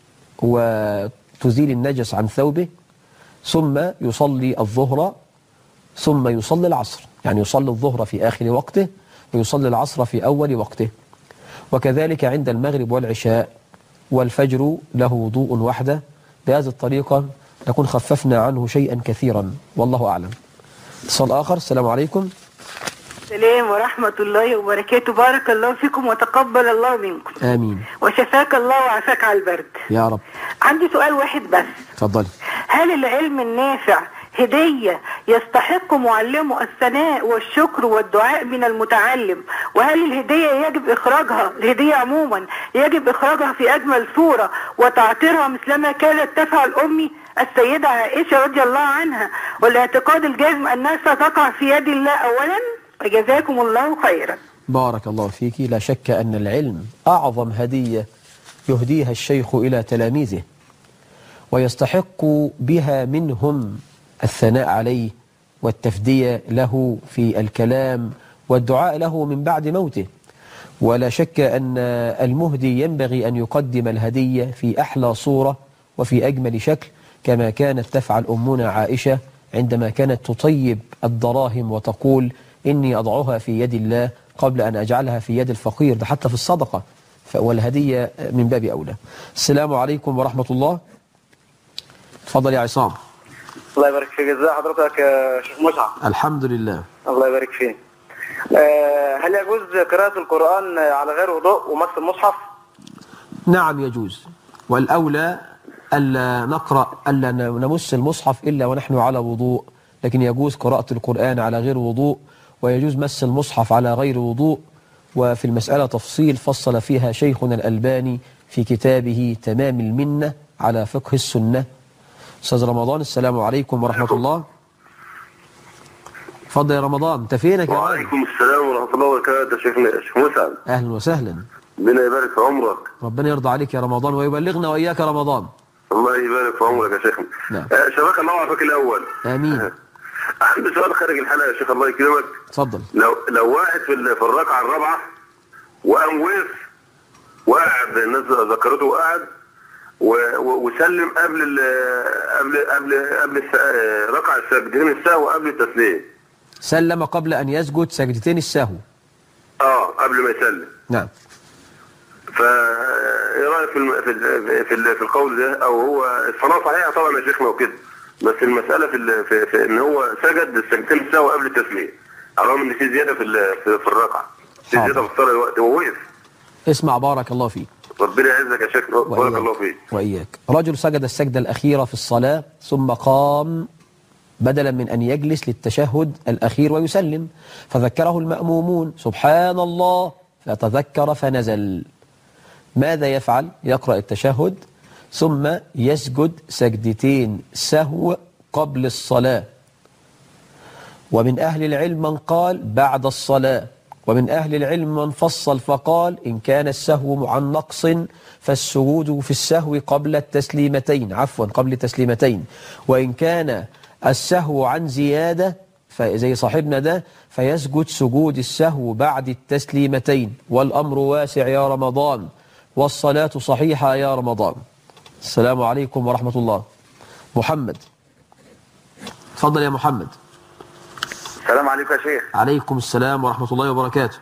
وتزيل النجس عن ثوبه، ثم يصلي الظهر ثم يصلي العصر، يعني يصلي الظهر في آخر وقته ويصلي العصر في أول وقته. وكذلك عند المغرب والعشاء والفجر له وضوء وحده. بهذه الطريقة نكون خففنا عنه شيئا كثيرا، والله أعلم. اتصال آخر. السلام عليكم. السلام ورحمة الله وبركاته. بارك الله فيكم وتقبل الله منكم. آمين. وشفاك الله وعافاك على البرد يا رب. عندي سؤال واحد بس. تفضلي. هل العلم النافع هدية يستحق معلمه الثناء والشكر والدعاء من المتعلم؟ وهل الهدية يجب إخراجها، الهدية عموما يجب إخراجها في أجمل صورة وتعطيرها مثلما كانت تفعل أمي السيدة عائشة رضي الله عنها، والاعتقاد الجازم أنها ستقع في يد الله أولا؟ وجزاكم الله خيرا. بارك الله فيك. لا شك أن العلم أعظم هدية يهديها الشيخ إلى تلاميذه، ويستحق بها منهم الثناء عليه والتفدية له في الكلام والدعاء له من بعد موته. ولا شك أن المهدي ينبغي أن يقدم الهدية في أحلى صورة وفي أجمل شكل، كما كانت تفعل أمنا عائشة عندما كانت تطيب الدراهم وتقول: إني أضعها في يد الله قبل أن أجعلها في يد الفقير. ده حتى في الصدقة، والهدية من باب أولى. السلام عليكم ورحمة الله. تفضل يا عصام. الله يبارك فيك. ازي حضرتك يا شيخ مصعب؟ الحمد لله. الله يبارك فيك. هل يجوز قراءة القرآن على غير وضوء ومس المصحف؟ نعم يجوز، والأولى ألا نمس المصحف إلا ونحن على وضوء، لكن يجوز قراءة القرآن على غير وضوء، ويجوز مس المصحف على غير وضوء. وفي المسألة تفصيل فصل فيها شيخنا الألباني في كتابه تمام المنة على فقه السنة. أستاذ رمضان، السلام عليكم ورحمة الله. اتفضل يا رمضان. انت فينك يا وعليكم السلام ورحمة الله وبركاته. شيخ مسعد، أهلا وسهلا. ربنا يبارك في عمرك. ربنا يرضى عليك يا رمضان ويبلغنا وإياك رمضان. الله يبارك في عمرك يا شيخنا. نعم. شباك الله وعافاك الأول. آمين. عندي سؤال خارج الحلقة يا شيخ، الله يكرمك. اتفضل. لو واحد في الركعة الرابعة وقام وقف وقعد، الناس ذكرته وقعد وسلم قبل ركع السجدتين السهو قبل التسليم. سلم قبل أن يسجد سجدتين السهو. قبل ما يسلم. نعم. ايه رايك في القول ده؟ او هو الصلاه صحيحه طبعا يا شيخنا وكده، بس المساله في ان هو سجد السجدتين السهو قبل التسليم، على الرغم ان في زياده في الركعه، في زياده في الصلاه الوقت، هو وقف. اسمع بارك الله فيك. ربنا يعزك يا شيخ. بارك الله فيك. وإياك. رجل سجد السجدة الأخيرة في الصلاة ثم قام بدلا من أن يجلس للتشهد الأخير ويسلم، فذكره المأمومون سبحان الله، فتذكر فنزل. ماذا يفعل؟ يقرأ التشهد ثم يسجد سجدتين سهو قبل الصلاة. ومن أهل العلم من قال بعد الصلاة ومن أهل العلم من فصل فقال إن كان السهو عن نقص فالسجود في السهو قبل التسليمتين، عفوا قبل التسليمتين، وإن كان السهو عن زيادة فزي صاحبنا ده فيسجد سجود السهو بعد التسليمتين، والأمر واسع يا رمضان والصلاة صحيحة يا رمضان. السلام عليكم ورحمة الله. محمد، تفضل يا محمد. السلام عليكم يا شيخ. عليكم السلام ورحمة الله وبركاته.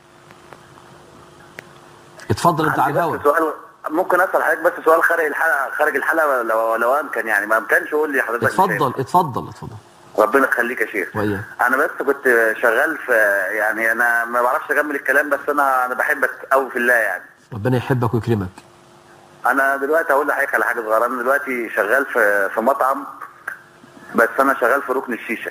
اتفضل انت على الهواء. سؤال ممكن اسال حضرتك بس سؤال خارج الحلقه لو امكن يعني، ما امكنش قول لي حضرتك. اتفضل. ربنا يخليك يا شيخ. وإياك. انا بس كنت شغال في يعني، انا ما بعرفش اكمل الكلام بس انا بحبك قوي في الله يعني. ربنا يحبك ويكرمك. انا دلوقتي هقول لحضرتك على حاجه صغيره. انا دلوقتي شغال في مطعم، بس انا شغال في ركن الشيشه.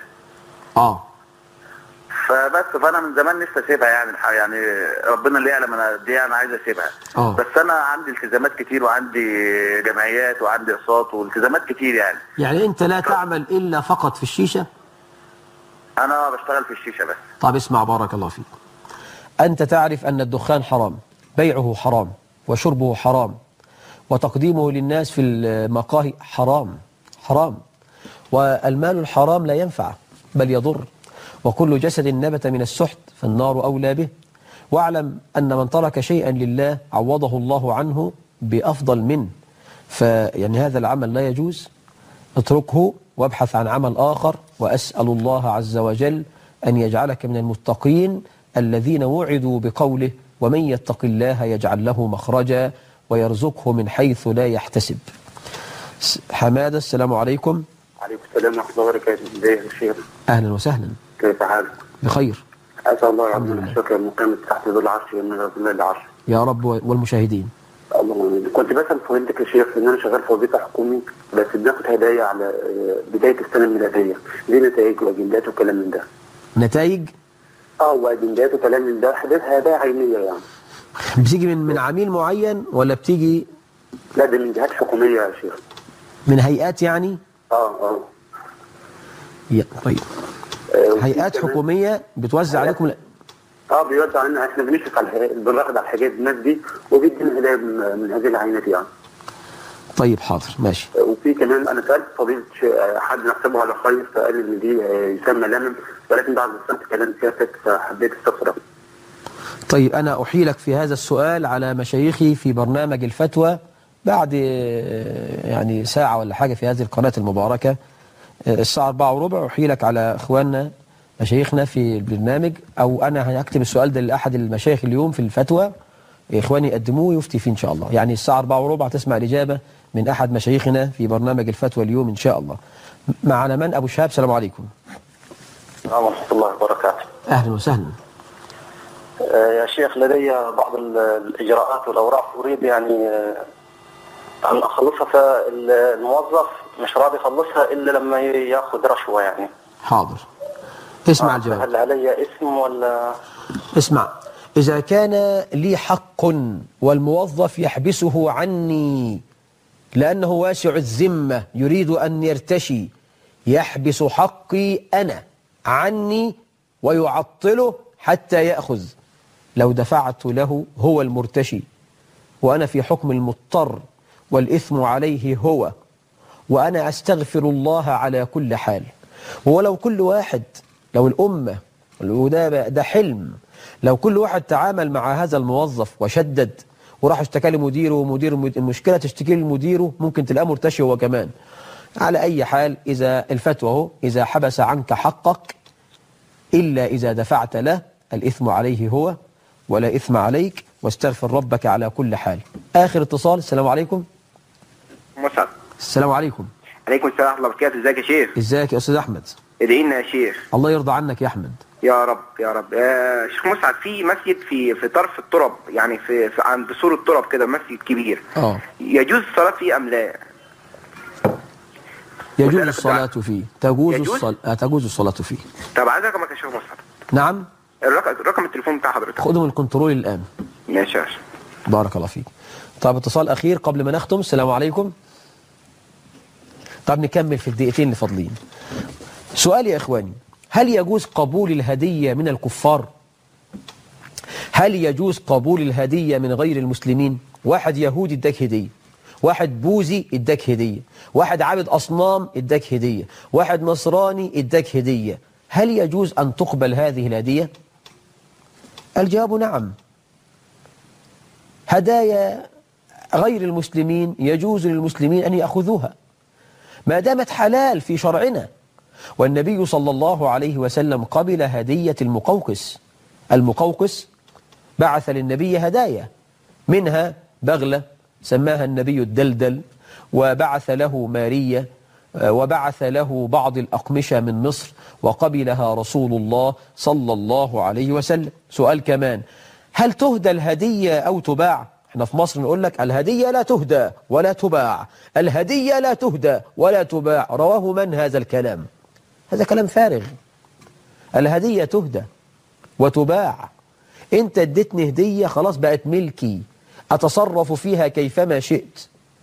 فانا من زمان نفسي اسيبها يعني ربنا اللي يعلم انا قد ايه انا عايز اسيبها. بس انا عندي التزامات كتير وعندي جمعيات وعندي اقساط والتزامات كتير يعني. يعني انت لا تعمل الا فقط في الشيشه؟ انا بشتغل في الشيشه بس. طب اسمع بارك الله فيك. انت تعرف ان الدخان حرام، بيعه حرام وشربه حرام وتقديمه للناس في المقاهي حرام، والمال الحرام لا ينفع بل يضر، وكل جسد نبت من السحت فالنار أولى به. واعلم أن من ترك شيئا لله عوضه الله عنه بأفضل منه، فيعني هذا العمل لا يجوز، اتركه وابحث عن عمل آخر، وأسأل الله عز وجل أن يجعلك من المتقين الذين وعدوا بقوله ومن يتق الله يجعل له مخرجا ويرزقه من حيث لا يحتسب. حمادة، السلام عليكم. عليكم السلام ورحمة الله وبركاته. ازيك يا شيخ؟ أهلا وسهلا. كيف حالك؟ بخير. أسأل الله ربنا الشكر المقام تحت ذو العرش من رسول الله العرش. يا رب والمشاهدين. اللهم كنت بسأل فضيلتك يا شيخ ان انا شغال في وظيفة حكومي، بس بناخد هدايا على بداية السنة الميلادية، دي نتائج واجندات وكلام من ده. نتائج؟ واجندات وكلام من ده، هدايا عينية يعني. بتيجي من عميل معين ولا بتيجي؟ لا دي من جهات حكومية يا شيخ. من هيئات يعني؟ طيب. هيئات حكومية بتوزع عليكم؟ بيوزع علينا، احنا بنشرف على بناخد على الحاجات الناس دي وبيدينا هدايا من هذه العينات يعني. طيب حاضر ماشي. وفي كمان انا سالت فضيله حد نحسبه على خير فقال ان دي يسمى لمم، ولكن بعد ما سمعت كلام سيادتك فحبيت استفسر. طيب انا احيلك في هذا السؤال على مشايخي في برنامج الفتوى بعد يعني ساعة ولا حاجة في هذه القناة المباركة الساعة 4:15، أحيلك على إخواننا مشايخنا في البرنامج، أو أنا هكتب السؤال ده لأحد المشايخ اليوم في الفتوى، إخواني يقدموه يفتي فيه إن شاء الله. يعني الساعة 4:15 تسمع الإجابة من أحد مشايخنا في برنامج الفتوى اليوم إن شاء الله. معنا من؟ أبو شهاب، السلام عليكم. ورحمة الله وبركاته. أهلا وسهلا. يا شيخ لدي بعض الإجراءات والأوراق أريد يعني أن أخلصها، فالموظف مش راضي يخلصها إلا لما يأخذ رشوة يعني. حاضر، اسمع الجواب. هل علي اسم ولا؟ اسمع، إذا كان لي حق والموظف يحبسه عني لأنه واسع الذمة يريد أن يرتشي، يحبس حقي أنا عني ويعطله حتى يأخذ، لو دفعت له هو المرتشي وأنا في حكم المضطر والإثم عليه هو، وأنا أستغفر الله على كل حال. ولو كل واحد، لو الأمة، ده حلم، لو كل واحد تعامل مع هذا الموظف وشدد وراح اشتكى لمديره ومدير المشكلة تشتكي لمديره، ممكن تلاقيه مرتشي هو كمان. على أي حال، إذا الفتوى هو إذا حبس عنك حقك إلا إذا دفعت له، الإثم عليه هو ولا إثم عليك، واستغفر ربك على كل حال. آخر اتصال. السلام عليكم. مسعد. السلام عليكم. عليكم السلام ورحمة الله وبركاته. ازيك يا شيخ؟ ازيك يا أستاذ أحمد؟ ادعي لنا يا شيخ. الله يرضى عنك يا أحمد. يا رب يا رب. شيخ مسعد، في مسجد في طرف التراب، يعني في عند سور التراب كده، مسجد كبير. يجوز الصلاة فيه أم لا؟ يجوز الصلاة فيه. تجوز الصلاة فيه. طب عايز رقمك يا شيخ مسعد. نعم. رقم التليفون بتاع حضرتك. خده من الكنترول الآن. ماشي يا شيخ. بارك الله فيك. طب اتصال أخير قبل ما نختم. السلام عليكم. طب نكمل في الدقيقتين اللي فاضلين. سؤال يا إخواني، هل يجوز قبول الهدية من الكفار؟ هل يجوز قبول الهدية من غير المسلمين؟ واحد يهودي اداك هدية، واحد بوذي اداك هدية، واحد عابد أصنام اداك هدية، واحد نصراني اداك هدية، هل يجوز أن تقبل هذه الهدية؟ الجواب نعم. هدايا غير المسلمين يجوز للمسلمين أن يأخذوها ما دامت حلال في شرعنا. والنبي صلى الله عليه وسلم قبل هدية المقوقس. المقوقس بعث للنبي هدايا، منها بغلة سماها النبي الدلدل، وبعث له مارية، وبعث له بعض الأقمشة من مصر، وقبلها رسول الله صلى الله عليه وسلم. سؤال كمان، هل تهدى الهدية أو تباع؟ احنا في مصر نقول لك الهدية لا تهدى ولا تباع، الهدية لا تهدى ولا تباع. رواه من هذا الكلام؟ هذا كلام فارغ. الهدية تهدى وتباع. انت اديتني هدية خلاص بقت ملكي، أتصرف فيها كيفما شئت.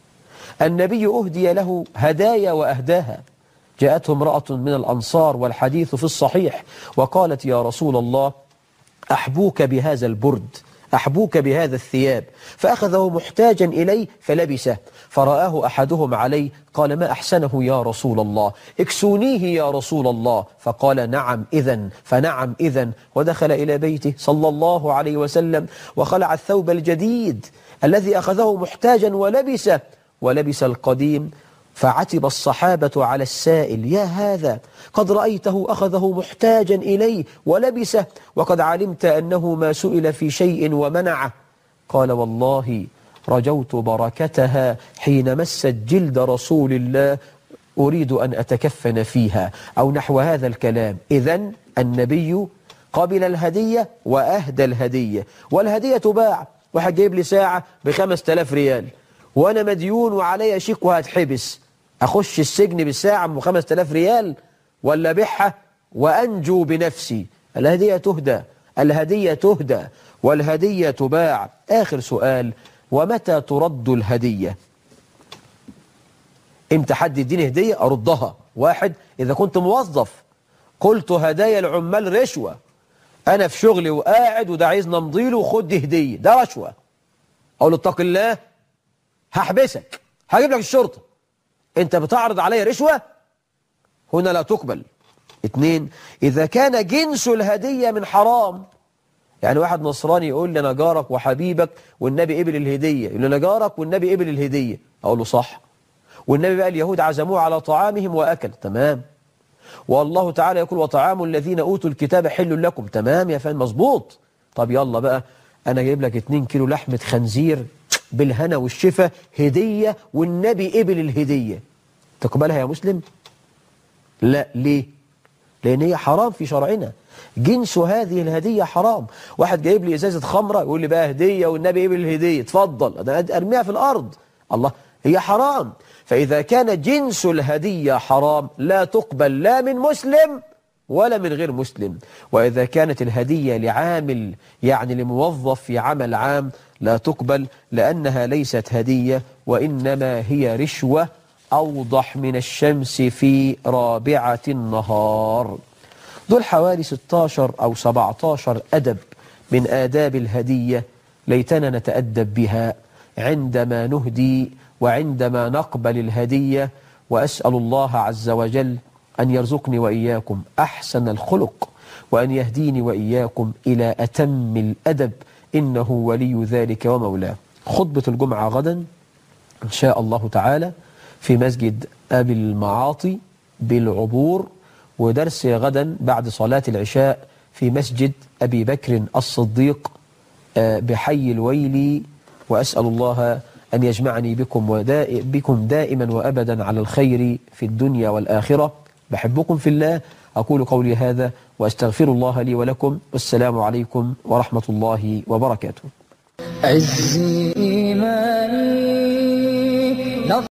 النبي أهدي له هدايا وأهداها. جاءته امرأة من الأنصار والحديث في الصحيح وقالت يا رسول الله أحبوك بهذا البرد، أحبوك بهذا الثياب، فأخذه محتاجا إليه فلبسه، فرآه أحدهم عليه قال ما أحسنه يا رسول الله، اكسونيه يا رسول الله، فقال نعم إذن، فنعم إذن، ودخل إلى بيته صلى الله عليه وسلم وخلع الثوب الجديد الذي أخذه محتاجا ولبسه، ولبس القديم. فعتب الصحابة على السائل، يا هذا قد رأيته أخذه محتاجا إليه ولبسه، وقد علمت أنه ما سئل في شيء ومنعه. قال والله رجوت بركتها حين مست جلد رسول الله أريد أن أتكفن فيها، أو نحو هذا الكلام. إذن النبي قبل الهدية وأهدى الهدية، والهدية تباع. واحد جايب لي ساعة ب5000 ريال وأنا مديون وعلي شيك وهتحبس، أخش السجن بالساعة ب5000 ريال ولا بيعها وأنجو بنفسي؟ الهدية تهدى، الهدية تهدى والهدية تباع. آخر سؤال، ومتى ترد الهدية؟ امتى حد يديني هدية أردها؟ واحد، إذا كنت موظف قلت هدايا العمال رشوة، أنا في شغلي وقاعد وده عايز نمضيله وخد هدية، ده رشوة، أقول له اتق الله هحبسك، هجيب لك الشرطة، انت بتعرض علي رشوة، هنا لا تقبل. 2، إذا كان جنس الهدية من حرام، يعني واحد نصراني يقول لي أنا جارك وحبيبك والنبي قبل الهدية، يقول لي أنا جارك والنبي قبل الهدية، أقول له صح، والنبي بقى اليهود عزموه على طعامهم وأكل، تمام، والله تعالى يقول وطعام الذين أوتوا الكتاب حل لكم، تمام يا فندم مظبوط. طب يلا بقى أنا جايب لك 2 كيلو لحمة خنزير بالهنا والشفا هدية والنبي قبل الهدية، تقبلها يا مسلم؟ لا. ليه؟ لأن هي حرام في شرعنا، جنس هذه الهدية حرام. واحد جايب لي إزازة خمرة يقول لي بقى هدية والنبي قبل الهدية، اتفضل، أنا أرميها في الأرض، الله، هي حرام. فإذا كان جنس الهدية حرام لا تقبل لا من مسلم ولا من غير مسلم. وإذا كانت الهدية لعامل يعني لموظف في عمل عام لا تقبل، لأنها ليست هدية وإنما هي رشوة أوضح من الشمس في رابعة النهار. دول حوالي 16 أو 17 أدب من آداب الهدية، ليتنا نتأدب بها عندما نهدي وعندما نقبل الهدية. وأسأل الله عز وجل أن يرزقني وإياكم أحسن الخلق، وأن يهديني وإياكم إلى أتم الأدب، إنه ولي ذلك ومولاه. خطبة الجمعة غدا إن شاء الله تعالى في مسجد أبي المعاطي بالعبور، ودرس غدا بعد صلاة العشاء في مسجد أبي بكر الصديق بحي الويلي. وأسأل الله أن يجمعني بكم دائما وأبدا على الخير في الدنيا والآخرة. بحبكم في الله. أقول قولي هذا وأستغفر الله لي ولكم، والسلام عليكم ورحمة الله وبركاته. عزي إيماني